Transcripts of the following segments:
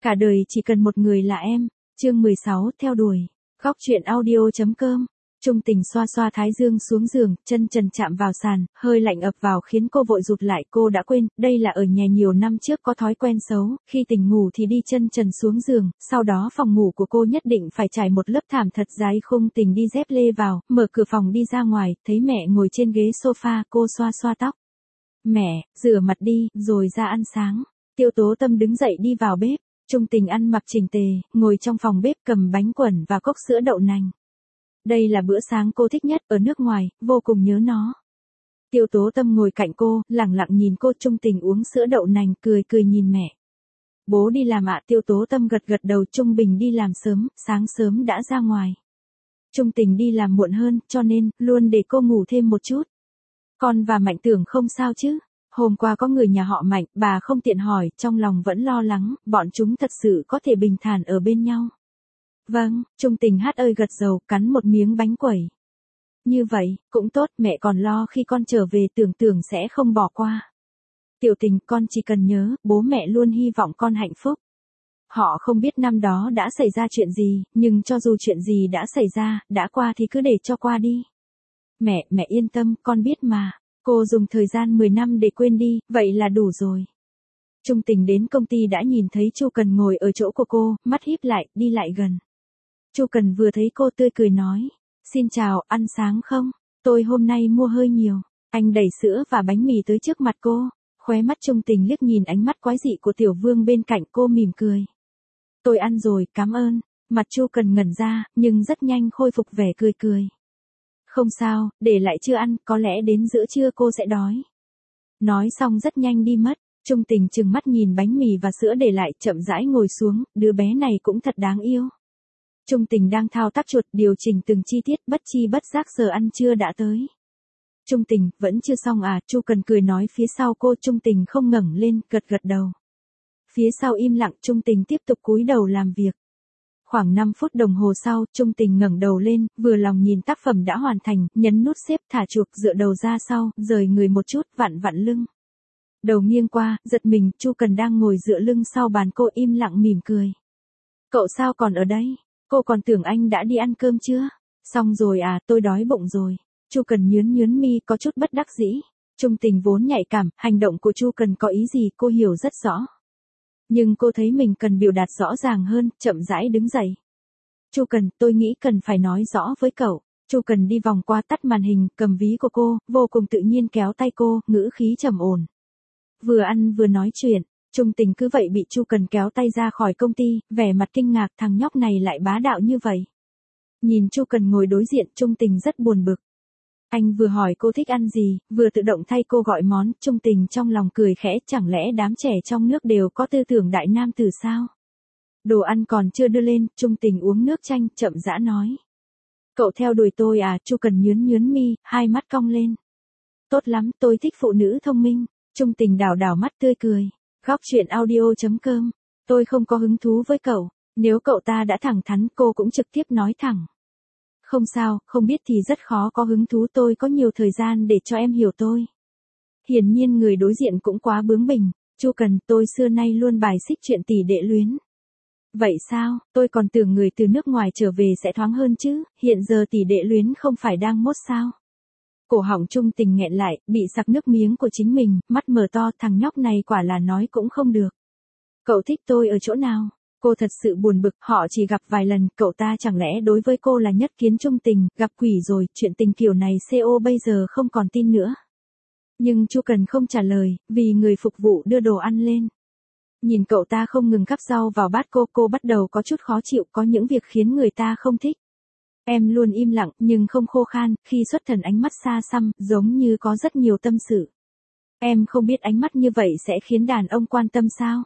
Cả đời chỉ cần một người là em. Chương 16, theo đuổi. Góc truyện audio.com. Trung Tình xoa xoa thái dương xuống giường, chân trần chạm vào sàn, hơi lạnh ập vào khiến cô vội rụt lại. Cô đã quên, đây là ở nhà nhiều năm trước có thói quen xấu, khi tỉnh ngủ thì đi chân trần xuống giường, sau đó phòng ngủ của cô nhất định phải trải một lớp thảm thật dày. Khung Tình đi dép lê vào, mở cửa phòng đi ra ngoài, thấy mẹ ngồi trên ghế sofa, cô xoa xoa tóc. Mẹ, rửa mặt đi, rồi ra ăn sáng. Tiêu Tố Tâm đứng dậy đi vào bếp. Trung Tình ăn mặc chỉnh tề, ngồi trong phòng bếp cầm bánh quẩy và cốc sữa đậu nành. Đây là bữa sáng cô thích nhất, ở nước ngoài, vô cùng nhớ nó. Tiêu Tố Tâm ngồi cạnh cô, lẳng lặng nhìn cô. Trung Tình uống sữa đậu nành, cười cười nhìn mẹ. Bố đi làm ạ. Tiêu Tố Tâm gật gật đầu. Trung Bình đi làm sớm, sáng sớm đã ra ngoài. Trung Tình đi làm muộn hơn, cho nên, luôn để cô ngủ thêm một chút. Con và Mạnh Tưởng không sao chứ? Hôm qua có người nhà họ Mạnh, bà không tiện hỏi, trong lòng vẫn lo lắng, bọn chúng thật sự có thể bình thản ở bên nhau. Vâng, Trung Tình hát ơi gật đầu, cắn một miếng bánh quẩy. Như vậy, cũng tốt, mẹ còn lo khi con trở về tưởng sẽ không bỏ qua. Tiểu Tình, con chỉ cần nhớ, bố mẹ luôn hy vọng con hạnh phúc. Họ không biết năm đó đã xảy ra chuyện gì, nhưng cho dù chuyện gì đã xảy ra, đã qua thì cứ để cho qua đi. Mẹ yên tâm, con biết mà. Cô dùng thời gian 10 năm để quên đi, vậy là đủ rồi. Trung Tình đến công ty đã nhìn thấy Chu Cần ngồi ở chỗ của cô, mắt híp lại, đi lại gần. Chu Cần vừa thấy cô tươi cười nói, xin chào, ăn sáng không? Tôi hôm nay mua hơi nhiều. Anh đẩy sữa và bánh mì tới trước mặt cô. Khóe mắt Trung Tình liếc nhìn ánh mắt quái dị của Tiểu Vương bên cạnh, cô mỉm cười. Tôi ăn rồi, cảm ơn. Mặt Chu Cần ngẩn ra, nhưng rất nhanh khôi phục vẻ cười cười. Không sao, để lại chưa ăn, có lẽ đến giữa trưa cô sẽ đói. Nói xong rất nhanh đi mất. Trung Tình trừng mắt nhìn bánh mì và sữa để lại, chậm rãi ngồi xuống, đứa bé này cũng thật đáng yêu. Trung Tình đang thao tác chuột, điều chỉnh từng chi tiết, bất chi bất giác giờ ăn trưa đã tới. Trung Tình, vẫn chưa xong à? Chu Cần cười nói phía sau cô. Trung Tình không ngẩng lên, gật gật đầu. Phía sau im lặng. Trung Tình tiếp tục cúi đầu làm việc. Khoảng 5 phút đồng hồ sau, Trung Tình ngẩng đầu lên, vừa lòng nhìn tác phẩm đã hoàn thành, nhấn nút xếp, thả chuộc, dựa đầu ra sau, rời người một chút, vặn vặn lưng. Đầu nghiêng qua, giật mình, Chu Cần đang ngồi dựa lưng sau bàn, cô im lặng mỉm cười. Cậu sao còn ở đây? Cô còn tưởng anh đã đi ăn cơm chưa? Xong rồi à, tôi đói bụng rồi. Chu Cần nhướng mi, có chút bất đắc dĩ. Trung Tình vốn nhạy cảm, hành động của Chu Cần có ý gì cô hiểu rất rõ. Nhưng cô thấy mình cần biểu đạt rõ ràng hơn, chậm rãi đứng dậy. Chu Cần, tôi nghĩ cần phải nói rõ với cậu. Chu Cần đi vòng qua, tắt màn hình, cầm ví của cô, vô cùng tự nhiên kéo tay cô, ngữ khí trầm ổn. Vừa ăn vừa nói chuyện. Trung Tình cứ vậy bị Chu Cần kéo tay ra khỏi công ty, vẻ mặt kinh ngạc, thằng nhóc này lại bá đạo như vậy. Nhìn Chu Cần ngồi đối diện, Trung Tình rất buồn bực. Anh vừa hỏi cô thích ăn gì, vừa tự động thay cô gọi món. Trung Tình trong lòng cười khẽ, chẳng lẽ đám trẻ trong nước đều có tư tưởng đại nam tử sao? Đồ ăn còn chưa đưa lên, Trung Tình uống nước chanh, chậm rãi nói. Cậu theo đuổi tôi à? Chu Cần nhướng mi, hai mắt cong lên. Tốt lắm, tôi thích phụ nữ thông minh. Trung Tình đảo mắt tươi cười. Góc truyện audio.com. Tôi không có hứng thú với cậu. Nếu cậu ta đã thẳng thắn, cô cũng trực tiếp nói thẳng. Không sao, không biết thì rất khó có hứng thú, tôi có nhiều thời gian để cho em hiểu tôi. Hiển nhiên người đối diện cũng quá bướng bỉnh. Chu Cần, tôi xưa nay luôn bài xích chuyện tỷ đệ luyến. Vậy sao, tôi còn tưởng người từ nước ngoài trở về sẽ thoáng hơn chứ, hiện giờ tỷ đệ luyến không phải đang mốt sao? Cổ họng Trung Tình nghẹn lại, bị sặc nước miếng của chính mình, mắt mở to, thằng nhóc này quả là nói cũng không được. Cậu thích tôi ở chỗ nào? Cô thật sự buồn bực, họ chỉ gặp vài lần, cậu ta chẳng lẽ đối với cô là nhất kiến trung tình, gặp quỷ rồi, chuyện tình kiểu này CO bây giờ không còn tin nữa. Nhưng Chu Cần không trả lời, vì người phục vụ đưa đồ ăn lên. Nhìn cậu ta không ngừng gắp rau vào bát cô bắt đầu có chút khó chịu, có những việc khiến người ta không thích. Em luôn im lặng, nhưng không khô khan, khi xuất thần ánh mắt xa xăm, giống như có rất nhiều tâm sự. Em không biết ánh mắt như vậy sẽ khiến đàn ông quan tâm sao?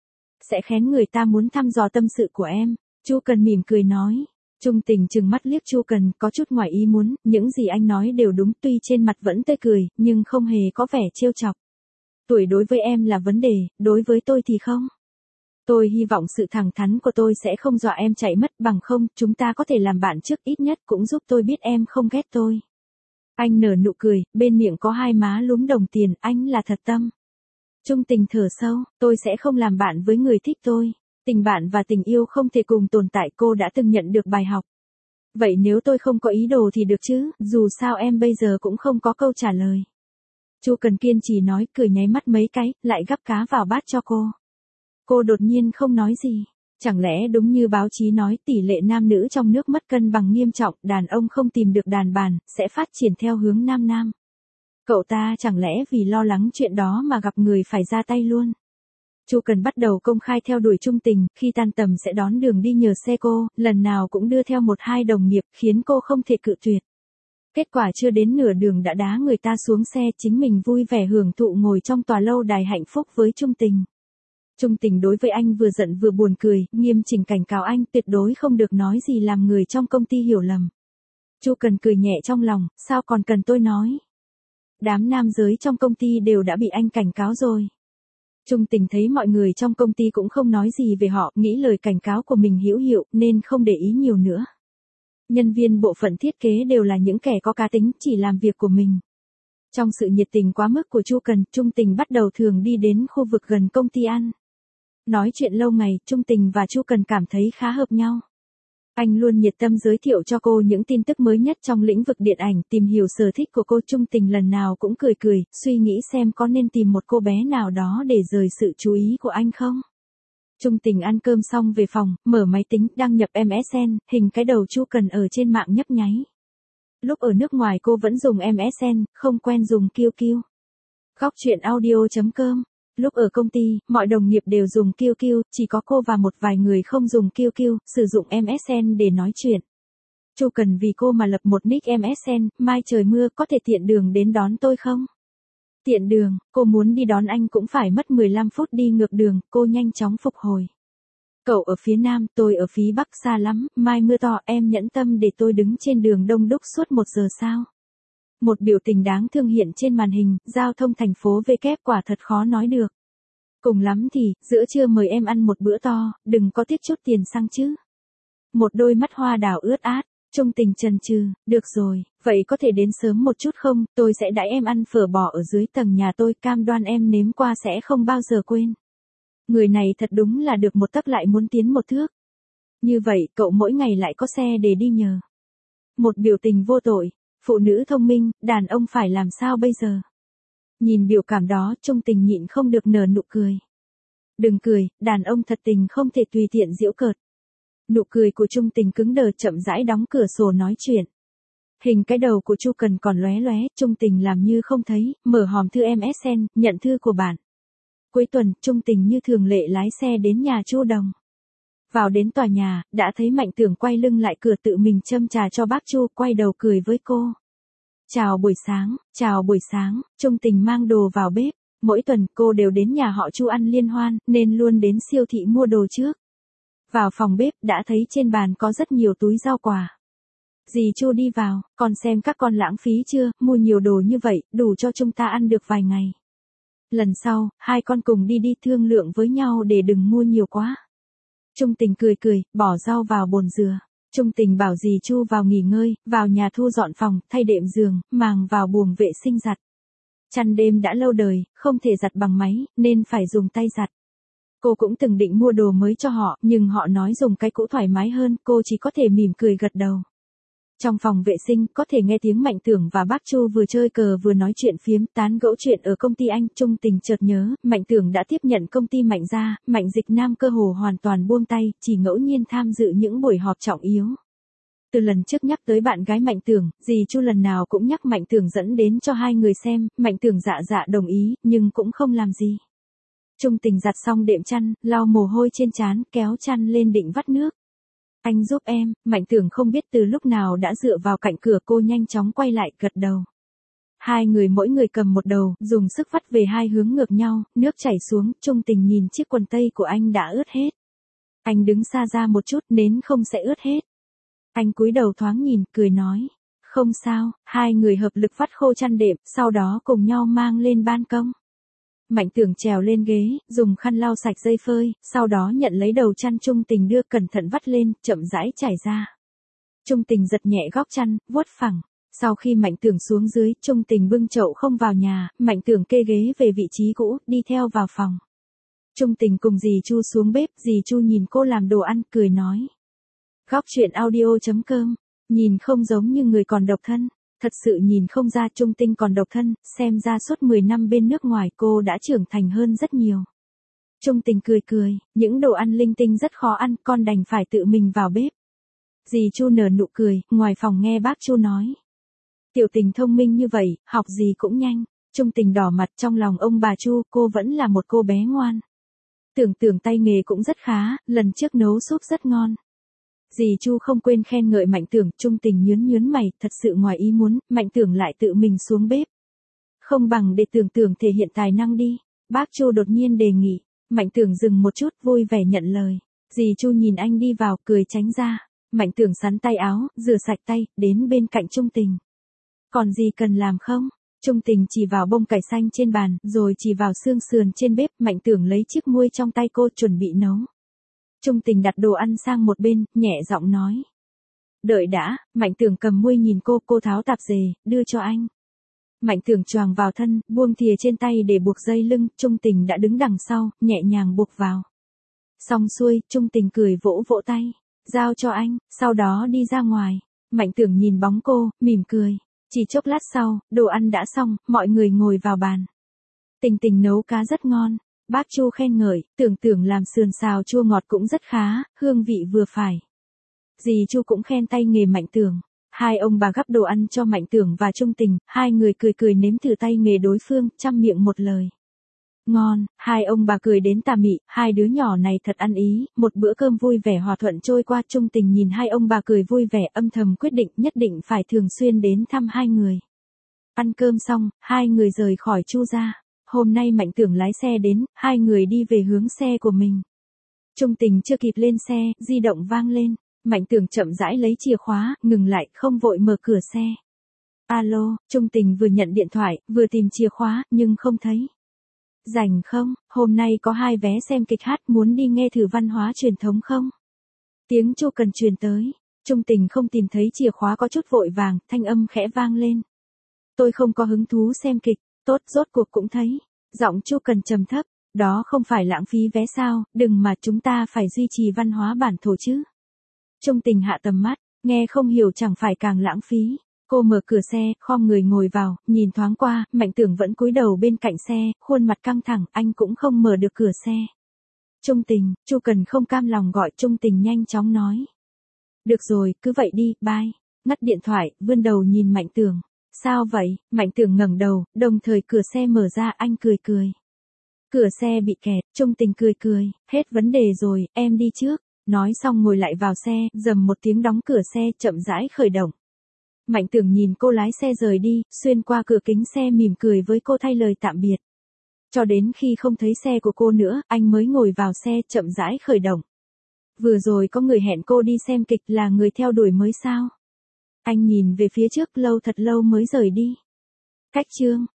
Sẽ khiến người ta muốn thăm dò tâm sự của em. Chu Cần mỉm cười nói. Trung Tình trừng mắt liếc Chu Cần, có chút ngoài ý muốn, những gì anh nói đều đúng, tuy trên mặt vẫn tươi cười, nhưng không hề có vẻ trêu chọc. Tuổi đối với em là vấn đề, đối với tôi thì không. Tôi hy vọng sự thẳng thắn của tôi sẽ không dọa em chạy mất, bằng không, chúng ta có thể làm bạn trước, ít nhất cũng giúp tôi biết em không ghét tôi. Anh nở nụ cười, bên miệng có hai má lúm đồng tiền, anh là thật tâm. Trung Tình thở sâu, tôi sẽ không làm bạn với người thích tôi. Tình bạn và tình yêu không thể cùng tồn tại, cô đã từng nhận được bài học. Vậy nếu tôi không có ý đồ thì được chứ, dù sao em bây giờ cũng không có câu trả lời. Chu Cần kiên trì nói, cười nháy mắt mấy cái, lại gắp cá vào bát cho cô. Cô đột nhiên không nói gì. Chẳng lẽ đúng như báo chí nói tỷ lệ nam nữ trong nước mất cân bằng nghiêm trọng, đàn ông không tìm được đàn bàn, sẽ phát triển theo hướng nam nam. Cậu ta chẳng lẽ vì lo lắng chuyện đó mà gặp người phải ra tay luôn. Chu Cần bắt đầu công khai theo đuổi Trung Tình, khi tan tầm sẽ đón đường đi nhờ xe cô, lần nào cũng đưa theo một hai đồng nghiệp, khiến cô không thể cự tuyệt. Kết quả chưa đến nửa đường đã đá người ta xuống xe, chính mình vui vẻ hưởng thụ ngồi trong tòa lâu đài hạnh phúc với Trung Tình. Trung Tình đối với anh vừa giận vừa buồn cười, nghiêm chỉnh cảnh cáo anh tuyệt đối không được nói gì làm người trong công ty hiểu lầm. Chu Cần cười nhẹ trong lòng, sao còn cần tôi nói. Đám nam giới trong công ty đều đã bị anh cảnh cáo rồi. Trung Tình thấy mọi người trong công ty cũng không nói gì về họ, nghĩ lời cảnh cáo của mình hữu hiệu nên không để ý nhiều nữa. Nhân viên bộ phận thiết kế đều là những kẻ có cá tính, chỉ làm việc của mình. Trong sự nhiệt tình quá mức của Chu Cần, Trung Tình bắt đầu thường đi đến khu vực gần công ty ăn. Nói chuyện lâu ngày, Trung Tình và Chu Cần cảm thấy khá hợp nhau. Anh luôn nhiệt tâm giới thiệu cho cô những tin tức mới nhất trong lĩnh vực điện ảnh, tìm hiểu sở thích của cô. Trung Tình lần nào cũng cười cười, suy nghĩ xem có nên tìm một cô bé nào đó để rời sự chú ý của anh không. Trung Tình ăn cơm xong về phòng, mở máy tính, đăng nhập MSN, hình cái đầu Chu Cần ở trên mạng nhấp nháy. Lúc ở nước ngoài cô vẫn dùng MSN, không quen dùng QQ. Góc chuyện audio.com. Lúc ở công ty, mọi đồng nghiệp đều dùng QQ, chỉ có cô và một vài người không dùng QQ, sử dụng MSN để nói chuyện. Chu Cần vì cô mà lập một nick MSN, mai trời mưa có thể tiện đường đến đón tôi không? Tiện đường, cô muốn đi đón anh cũng phải mất 15 phút đi ngược đường, cô nhanh chóng phục hồi. Cậu ở phía Nam, tôi ở phía Bắc, xa lắm, mai mưa to, em nhẫn tâm để tôi đứng trên đường đông đúc suốt 1 giờ sao? Một biểu tình đáng thương hiện trên màn hình, giao thông thành phố V kép quả thật khó nói được. Cùng lắm thì, giữa trưa mời em ăn một bữa to, đừng có tiếc chút tiền xăng chứ. Một đôi mắt hoa đào ướt át, Trung Tình chần chừ, được rồi, vậy có thể đến sớm một chút không, tôi sẽ đãi em ăn phở bò ở dưới tầng nhà tôi, cam đoan em nếm qua sẽ không bao giờ quên. Người này thật đúng là được một tấc lại muốn tiến một thước. Như vậy, cậu mỗi ngày lại có xe để đi nhờ. Một biểu tình vô tội, phụ nữ thông minh, đàn ông phải làm sao bây giờ? Nhìn biểu cảm đó, Trung Tình nhịn không được nở nụ cười. Đừng cười, đàn ông thật tình không thể tùy tiện giễu cợt. Nụ cười của Trung Tình cứng đờ, chậm rãi đóng cửa sổ nói chuyện. Hình cái đầu của Chu Cần còn lóe lóe, Trung Tình làm như không thấy, mở hòm thư MSN, nhận thư của bạn. Cuối tuần, Trung Tình như thường lệ lái xe đến nhà Chu Đồng. Vào đến tòa nhà, đã thấy Mạnh Tưởng quay lưng lại cửa tự mình châm trà cho bác Chu, quay đầu cười với cô. Chào buổi sáng, Trung Tình mang đồ vào bếp. Mỗi tuần cô đều đến nhà họ Chu ăn liên hoan, nên luôn đến siêu thị mua đồ trước. Vào phòng bếp, đã thấy trên bàn có rất nhiều túi rau quả. Dì Chu đi vào, con xem các con lãng phí chưa, mua nhiều đồ như vậy, đủ cho chúng ta ăn được vài ngày. Lần sau, hai con cùng đi thương lượng với nhau để đừng mua nhiều quá. Trung Tình cười cười, bỏ rau vào bồn dừa. Trung Tình bảo dì Chu vào nghỉ ngơi, vào nhà thu dọn phòng, thay đệm giường, màng vào buồng vệ sinh giặt. Chăn đêm đã lâu đời, không thể giặt bằng máy, nên phải dùng tay giặt. Cô cũng từng định mua đồ mới cho họ, nhưng họ nói dùng cái cũ thoải mái hơn, cô chỉ có thể mỉm cười gật đầu. Trong phòng vệ sinh, có thể nghe tiếng Mạnh Tưởng và bác Chu vừa chơi cờ vừa nói chuyện phiếm, tán gẫu chuyện ở công ty anh. Trung Tình chợt nhớ, Mạnh Tưởng đã tiếp nhận công ty Mạnh gia, Mạnh Dịch Nam cơ hồ hoàn toàn buông tay, chỉ ngẫu nhiên tham dự những buổi họp trọng yếu. Từ lần trước nhắc tới bạn gái Mạnh Tưởng, dì Chu lần nào cũng nhắc Mạnh Tưởng dẫn đến cho hai người xem, Mạnh Tưởng dạ đồng ý, nhưng cũng không làm gì. Trung Tình giặt xong đệm chăn, lau mồ hôi trên trán, kéo chăn lên định vắt nước. Anh giúp em, Mạnh Tưởng không biết từ lúc nào đã dựa vào cạnh cửa, cô nhanh chóng quay lại, gật đầu. Hai người mỗi người cầm một đầu, dùng sức vắt về hai hướng ngược nhau, nước chảy xuống, Trung Tình nhìn chiếc quần tây của anh đã ướt hết. Anh đứng xa ra một chút, nến không sẽ ướt hết. Anh cúi đầu thoáng nhìn, cười nói. Không sao, hai người hợp lực vắt khô chăn đệm, sau đó cùng nhau mang lên ban công. Mạnh Tưởng trèo lên ghế, dùng khăn lau sạch dây phơi, sau đó nhận lấy đầu chăn Trung Tình đưa, cẩn thận vắt lên, chậm rãi trải ra. Trung Tình giật nhẹ góc chăn, vuốt phẳng. Sau khi Mạnh Tưởng xuống dưới, Trung Tình bưng chậu không vào nhà, Mạnh Tưởng kê ghế về vị trí cũ, đi theo vào phòng. Trung Tình cùng dì Chu xuống bếp, dì Chu nhìn cô làm đồ ăn, cười nói. Góc chuyện audio.com, nhìn không giống như người còn độc thân, thật sự nhìn không ra Trung Tinh còn độc thân, xem ra suốt 10 năm bên nước ngoài cô đã trưởng thành hơn rất nhiều. Trung Tình cười cười, những đồ ăn linh tinh rất khó ăn, con đành phải tự mình vào bếp. Dì Chu nở nụ cười, ngoài phòng nghe bác Chu nói. Tiểu Tình thông minh như vậy, học gì cũng nhanh. Trung Tình đỏ mặt, trong lòng ông bà Chu, cô vẫn là một cô bé ngoan. Tưởng tay nghề cũng rất khá, lần trước nấu súp rất ngon. Dì Chu không quên khen ngợi Mạnh Tưởng, Trung Tình nhớn mày, thật sự ngoài ý muốn, Mạnh Tưởng lại tự mình xuống bếp. Không bằng để Tưởng thể hiện tài năng đi. Bác Chu đột nhiên đề nghị. Mạnh Tưởng dừng một chút, vui vẻ nhận lời. Dì Chu nhìn anh đi vào, cười tránh ra. Mạnh Tưởng sắn tay áo, rửa sạch tay, đến bên cạnh Trung Tình. Còn gì cần làm không? Trung Tình chỉ vào bông cải xanh trên bàn, rồi chỉ vào xương sườn trên bếp, Mạnh Tưởng lấy chiếc muôi trong tay cô chuẩn bị nấu. Trung Tình đặt đồ ăn sang một bên, nhẹ giọng nói. Đợi đã, Mạnh Tưởng cầm muôi nhìn cô tháo tạp dề, đưa cho anh. Mạnh Tưởng choàng vào thân, buông thìa trên tay để buộc dây lưng, Trung Tình đã đứng đằng sau, nhẹ nhàng buộc vào. Xong xuôi, Trung Tình cười vỗ vỗ tay, giao cho anh, sau đó đi ra ngoài. Mạnh Tưởng nhìn bóng cô, mỉm cười. Chỉ chốc lát sau, đồ ăn đã xong, mọi người ngồi vào bàn. Tình nấu cá rất ngon. Bác Chu khen ngợi, Tưởng làm sườn xào chua ngọt cũng rất khá, hương vị vừa phải. Dì Chu cũng khen tay nghề Mạnh Tưởng. Hai ông bà gắp đồ ăn cho Mạnh Tưởng và Trung Tình, hai người cười nếm thử tay nghề đối phương, trăm miệng một lời. Ngon, hai ông bà cười đến tà mị, hai đứa nhỏ này thật ăn ý, một bữa cơm vui vẻ hòa thuận trôi qua. Trung Tình nhìn hai ông bà cười vui vẻ, âm thầm quyết định nhất định phải thường xuyên đến thăm hai người. Ăn cơm xong, hai người rời khỏi Chu gia. Hôm nay Mạnh Tưởng lái xe đến, hai người đi về hướng xe của mình. Trung Tình chưa kịp lên xe, di động vang lên. Mạnh Tưởng chậm rãi lấy chìa khóa, ngừng lại, không vội mở cửa xe. Alo, Trung Tình vừa nhận điện thoại, vừa tìm chìa khóa, nhưng không thấy. Rảnh không, hôm nay có 2 vé xem kịch hát, muốn đi nghe thử văn hóa truyền thống không? Tiếng Chu Cần truyền tới. Trung Tình không tìm thấy chìa khóa có chút vội vàng, thanh âm khẽ vang lên. Tôi không có hứng thú xem kịch, tốt rốt cuộc cũng thấy. Giọng Chu Cần trầm thấp, đó không phải lãng phí vé sao, đừng mà chúng ta phải duy trì văn hóa bản thổ chứ. Trung Tình hạ tầm mắt, nghe không hiểu chẳng phải càng lãng phí. Cô mở cửa xe, khom người ngồi vào, nhìn thoáng qua, Mạnh Tưởng vẫn cúi đầu bên cạnh xe, khuôn mặt căng thẳng, anh cũng không mở được cửa xe. Trung Tình, Chu Cần không cam lòng gọi. Trung Tình nhanh chóng nói. Được rồi, cứ vậy đi, bye. Ngắt điện thoại, vươn đầu nhìn Mạnh Tưởng. Sao vậy? Mạnh Tưởng ngẩng đầu, đồng thời cửa xe mở ra, anh cười. Cửa xe bị kẹt, Trung Tình cười, hết vấn đề rồi, em đi trước. Nói xong ngồi lại vào xe, rầm một tiếng đóng cửa xe, chậm rãi khởi động. Mạnh Tưởng nhìn cô lái xe rời đi, xuyên qua cửa kính xe mỉm cười với cô thay lời tạm biệt. Cho đến khi không thấy xe của cô nữa, anh mới ngồi vào xe, chậm rãi khởi động. Vừa rồi có người hẹn cô đi xem kịch, là người theo đuổi mới sao? Anh nhìn về phía trước, thật lâu mới rời đi. Cách chương